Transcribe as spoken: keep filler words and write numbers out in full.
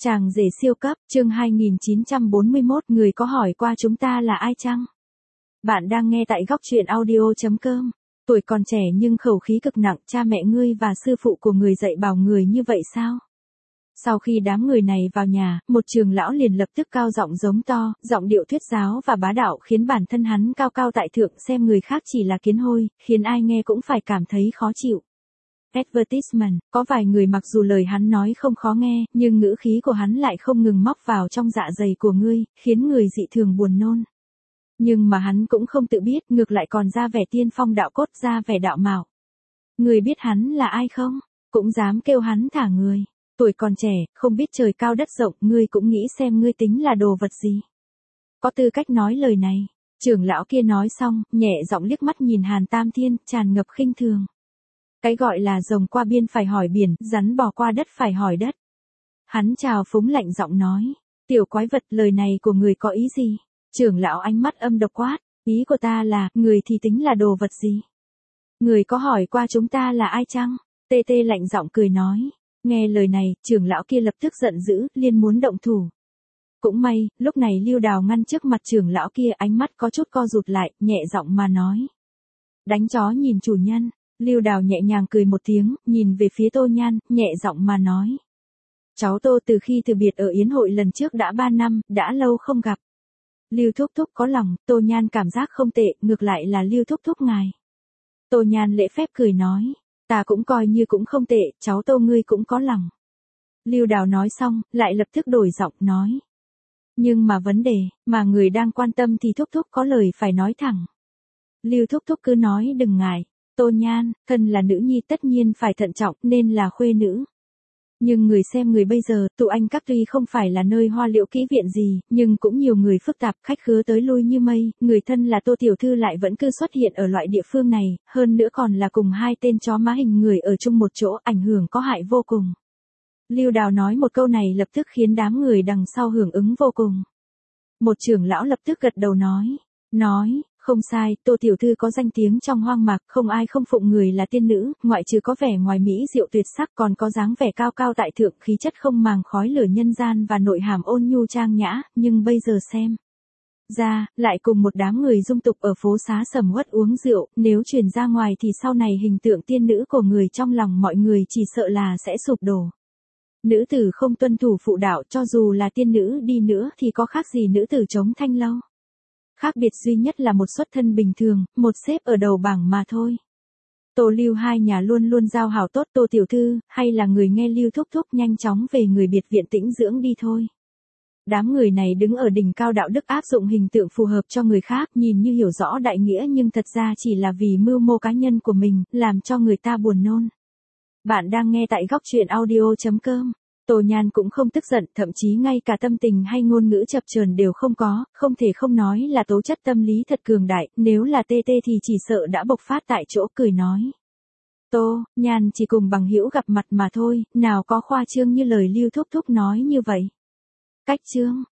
Chàng rể siêu cấp, chương hai nghìn chín trăm bốn mươi mốt, người có hỏi qua chúng ta là ai chăng? Bạn đang nghe tại góc truyện audio chấm com. Tuổi còn trẻ nhưng khẩu khí cực nặng, cha mẹ ngươi và sư phụ của người dạy bảo người như vậy sao? Sau khi đám người này vào nhà, một trưởng lão liền lập tức cao giọng giống to, giọng điệu thuyết giáo và bá đạo khiến bản thân hắn cao cao tại thượng, xem người khác chỉ là kiến hôi, khiến ai nghe cũng phải cảm thấy khó chịu. Advertisement, có vài người mặc dù lời hắn nói không khó nghe, nhưng ngữ khí của hắn lại không ngừng móc vào trong dạ dày của ngươi, khiến người dị thường buồn nôn. Nhưng mà hắn cũng không tự biết, ngược lại còn ra vẻ tiên phong đạo cốt, ra vẻ đạo mạo. Người biết hắn là ai không? Cũng dám kêu hắn thả người. Tuổi còn trẻ, không biết trời cao đất rộng, ngươi cũng nghĩ xem ngươi tính là đồ vật gì. Có tư cách nói lời này. Trưởng lão kia nói xong, nhẹ giọng liếc mắt nhìn Hàn Tam Thiên, tràn ngập khinh thường. Cái gọi là rồng qua biên phải hỏi biển, rắn bò qua đất phải hỏi đất. Hắn chào phúng lạnh giọng nói, tiểu quái vật, lời này của người có ý gì? Trưởng lão ánh mắt âm độc quát, ý của ta là, người thì tính là đồ vật gì? Người có hỏi qua chúng ta là ai chăng? Tê tê lạnh giọng cười nói, nghe lời này, trưởng lão kia lập tức giận dữ, liền muốn động thủ. Cũng may, lúc này Lưu Đào ngăn trước mặt trưởng lão kia, ánh mắt có chút co rụt lại, nhẹ giọng mà nói. Đánh chó nhìn chủ nhân. Lưu Đào nhẹ nhàng cười một tiếng, nhìn về phía Tô Nhan, nhẹ giọng mà nói. Cháu Tô từ khi từ biệt ở yến hội lần trước đã ba năm, đã lâu không gặp. Lưu thúc thúc có lòng, Tô Nhan cảm giác không tệ, ngược lại là Lưu thúc thúc ngài. Tô Nhan lễ phép cười nói, ta cũng coi như cũng không tệ, cháu Tô ngươi cũng có lòng. Lưu Đào nói xong, lại lập tức đổi giọng nói. Nhưng mà vấn đề, mà người đang quan tâm thì thúc thúc có lời phải nói thẳng. Lưu thúc thúc cứ nói đừng ngại. Tô Nhan, thân là nữ nhi tất nhiên phải thận trọng, nên là khuê nữ. Nhưng người xem người bây giờ, tụ anh các tuy không phải là nơi hoa liễu kỹ viện gì, nhưng cũng nhiều người phức tạp, khách khứa tới lui như mây, người thân là Tô tiểu thư lại vẫn cứ xuất hiện ở loại địa phương này, hơn nữa còn là cùng hai tên chó má hình người ở chung một chỗ, ảnh hưởng có hại vô cùng. Lưu Đào nói một câu này lập tức khiến đám người đằng sau hưởng ứng vô cùng. Một trưởng lão lập tức gật đầu nói, nói. Không sai, Tô tiểu thư có danh tiếng trong hoang mạc, không ai không phụng người là tiên nữ, ngoại trừ có vẻ ngoài mỹ diệu tuyệt sắc còn có dáng vẻ cao cao tại thượng, khí chất không màng khói lửa nhân gian và nội hàm ôn nhu trang nhã, nhưng bây giờ xem ra, lại cùng một đám người dung tục ở phố xá sầm uất uống rượu, nếu truyền ra ngoài thì sau này hình tượng tiên nữ của người trong lòng mọi người chỉ sợ là sẽ sụp đổ. Nữ tử không tuân thủ phụ đạo, cho dù là tiên nữ đi nữa thì có khác gì nữ tử chống thanh lâu. Khác biệt duy nhất là một xuất thân bình thường, một xếp ở đầu bảng mà thôi. Tô Lưu hai nhà luôn luôn giao hảo tốt, Tô tiểu thư, hay là người nghe Lưu thúc thúc nhanh chóng về người biệt viện tĩnh dưỡng đi thôi. Đám người này đứng ở đỉnh cao đạo đức áp dụng hình tượng phù hợp cho người khác, nhìn như hiểu rõ đại nghĩa nhưng thật ra chỉ là vì mưu mô cá nhân của mình, làm cho người ta buồn nôn. Bạn đang nghe tại góc truyện audio chấm com. Tô Nhan cũng không tức giận, thậm chí ngay cả tâm tình hay ngôn ngữ chập chờn đều không có, không thể không nói là tố chất tâm lý thật cường đại, nếu là tê tê thì chỉ sợ đã bộc phát tại chỗ, cười nói. Tô, Nhan chỉ cùng bằng hữu gặp mặt mà thôi, nào có khoa trương như lời Lưu thúc thúc nói như vậy. Cách trương,